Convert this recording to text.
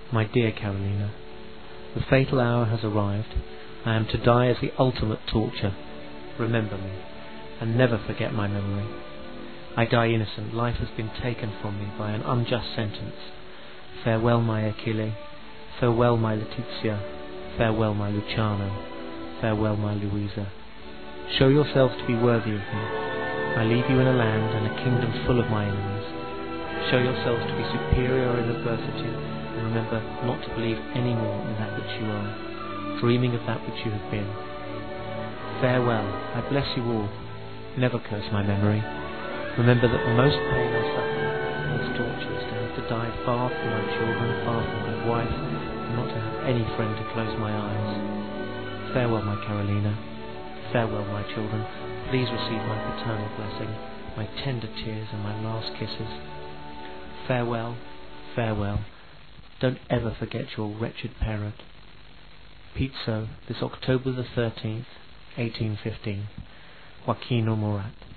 My dear Carolina, the fatal hour has arrived. I am to die as the ultimate torture. Remember me, and never forget my memory. I die innocent. Life has been taken from me by an unjust sentence. Farewell, my Achille. Farewell, my Letizia. Farewell, my Luciano. Farewell, my Louisa. Show yourselves to be worthy of me. I leave you in a land and a kingdom full of my enemies. Show yourselves to be superior in adversity, and remember not to believe any more in that which you are, dreaming of that which you have been. Farewell. I bless you all. Never curse my memory. Remember that the most pain I suffer, most torture, is to have to die far from my children, far from my wife, and not to have any friend to close my eyes. Farewell, my Carolina. Farewell, my children. Please receive my paternal blessing, my tender tears, and my last kisses. Farewell, farewell. Don't ever forget your wretched parent. Pizzo, this October the 13th, 1815. Joaquino Murat.